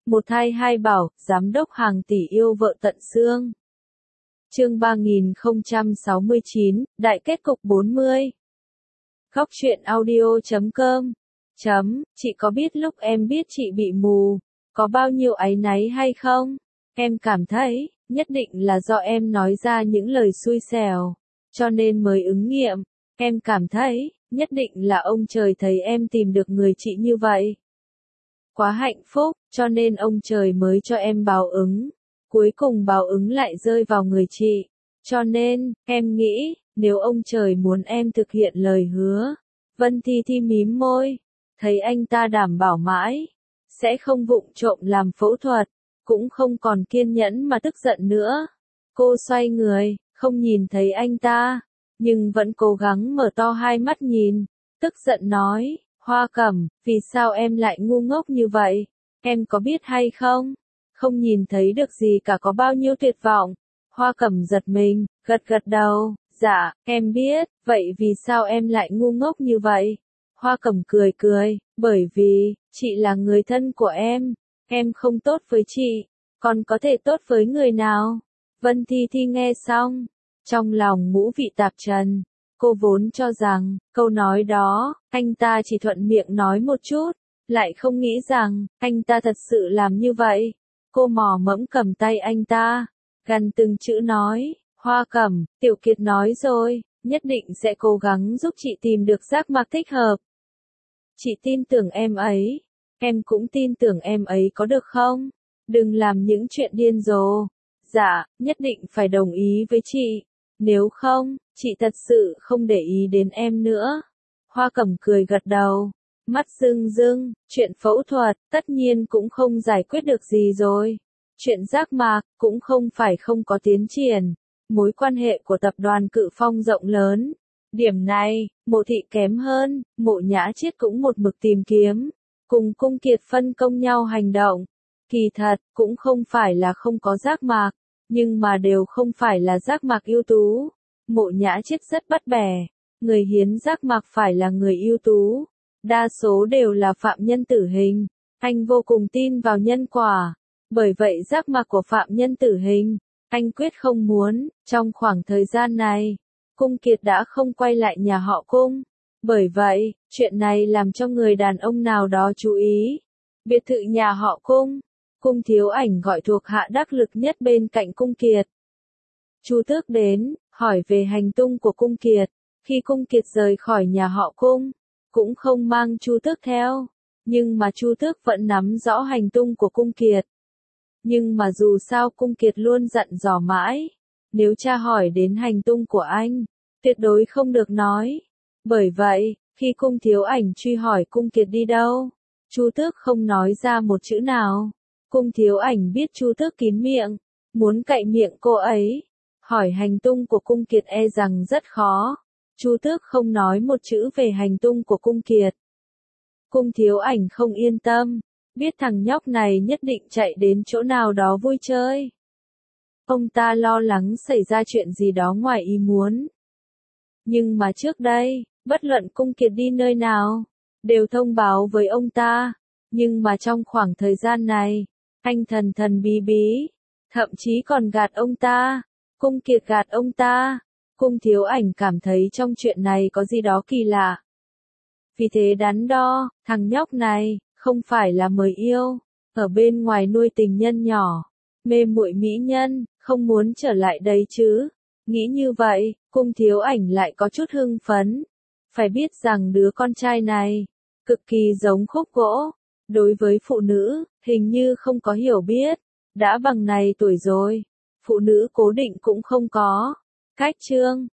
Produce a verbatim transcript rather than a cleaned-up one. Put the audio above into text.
Một thai hai bảo, giám đốc hàng tỷ yêu vợ tận xương. Chương ba nghìn không trăm sáu mươi chín, Đại kết cục bốn mươi. Góc truyện audio chấm com. Chấm, chị có biết lúc em biết chị bị mù, có bao nhiêu áy náy hay không? Em cảm thấy, nhất định là do em nói ra những lời xui xẻo, cho nên mới ứng nghiệm. Em cảm thấy, nhất định là ông trời thấy em tìm được người chị như vậy. Quá hạnh phúc, cho nên ông trời mới cho em báo ứng. Cuối cùng báo ứng lại rơi vào người chị. Cho nên, em nghĩ, nếu ông trời muốn em thực hiện lời hứa. Vân Thi Thi mím môi, thấy anh ta đảm bảo mãi, sẽ không vụng trộm làm phẫu thuật, cũng không còn kiên nhẫn mà tức giận nữa. Cô xoay người, không nhìn thấy anh ta, nhưng vẫn cố gắng mở to hai mắt nhìn, tức giận nói, Hoa Cẩm, vì sao em lại ngu ngốc như vậy? Em có biết hay không? Không nhìn thấy được gì cả, có bao nhiêu tuyệt vọng. Hoa Cẩm giật mình, gật gật đầu, dạ, em biết, vậy vì sao em lại ngu ngốc như vậy? Hoa Cẩm cười cười, bởi vì, chị là người thân của em, em không tốt với chị, còn có thể tốt với người nào? Vân Thi Thi nghe xong, trong lòng ngũ vị tạp trần. Cô vốn cho rằng, câu nói đó, anh ta chỉ thuận miệng nói một chút, lại không nghĩ rằng, anh ta thật sự làm như vậy. Cô mò mẫm cầm tay anh ta, gần từng chữ nói, Hoa Cẩm, Tiểu Kiệt nói rồi, nhất định sẽ cố gắng giúp chị tìm được giác mạc thích hợp. Chị tin tưởng em ấy, em cũng tin tưởng em ấy có được không? Đừng làm những chuyện điên rồ. Dạ, nhất định phải đồng ý với chị. Nếu không, chị thật sự không để ý đến em nữa. Hoa Cẩm cười gật đầu, mắt rưng rưng, chuyện phẫu thuật, tất nhiên cũng không giải quyết được gì rồi. Chuyện giác mạc, cũng không phải không có tiến triển. Mối quan hệ của tập đoàn Cự Phong rộng lớn. Điểm này, Mộ Thị kém hơn, Mộ Nhã Chiết cũng một mực tìm kiếm. Cùng Cung Kiệt phân công nhau hành động. Kỳ thật, cũng không phải là không có giác mạc, nhưng mà đều không phải là giác mạc ưu tú. Mộ Nhã Chiết rất bắt bẻ, người hiến giác mạc phải là người ưu tú. Đa số đều là phạm nhân tử hình. Anh vô cùng tin vào nhân quả. Bởi vậy giác mạc của phạm nhân tử hình, anh quyết không muốn. Trong khoảng thời gian này, Cung Kiệt đã không quay lại nhà họ Cung. Bởi vậy, chuyện này làm cho người đàn ông nào đó chú ý. Biệt thự nhà họ Cung. Cung Thiếu Ảnh gọi thuộc hạ đắc lực nhất bên cạnh Cung Kiệt. Chu Tước đến, hỏi về hành tung của Cung Kiệt. Khi Cung Kiệt rời khỏi nhà họ Cung, cũng không mang Chu Tước theo. Nhưng mà Chu Tước vẫn nắm rõ hành tung của Cung Kiệt. Nhưng mà dù sao Cung Kiệt luôn dặn dò mãi. Nếu tra hỏi đến hành tung của anh, tuyệt đối không được nói. Bởi vậy, khi Cung Thiếu Ảnh truy hỏi Cung Kiệt đi đâu, Chu Tước không nói ra một chữ nào. Cung Thiếu Ảnh biết Chu Tước kín miệng, muốn cậy miệng cô ấy. Hỏi hành tung của Cung Kiệt e rằng rất khó. Chu Tước không nói một chữ về hành tung của Cung Kiệt. Cung Thiếu Ảnh không yên tâm, biết thằng nhóc này nhất định chạy đến chỗ nào đó vui chơi. Ông ta lo lắng xảy ra chuyện gì đó ngoài ý muốn. Nhưng mà trước đây, bất luận Cung Kiệt đi nơi nào, đều thông báo với ông ta. Nhưng mà trong khoảng thời gian này, anh thần thần bí bí, thậm chí còn gạt ông ta. Cung Kiệt gạt ông ta. Cung Thiếu Ảnh cảm thấy trong chuyện này có gì đó kỳ lạ. Vì thế đắn đo, thằng nhóc này, không phải là mới yêu, ở bên ngoài nuôi tình nhân nhỏ, mê muội mỹ nhân, không muốn trở lại đấy chứ. Nghĩ như vậy, Cung Thiếu Ảnh lại có chút hưng phấn. Phải biết rằng đứa con trai này, cực kỳ giống khúc gỗ. Đối với phụ nữ, hình như không có hiểu biết. Đã bằng này tuổi rồi, phụ nữ cố định cũng không có. Cách chương,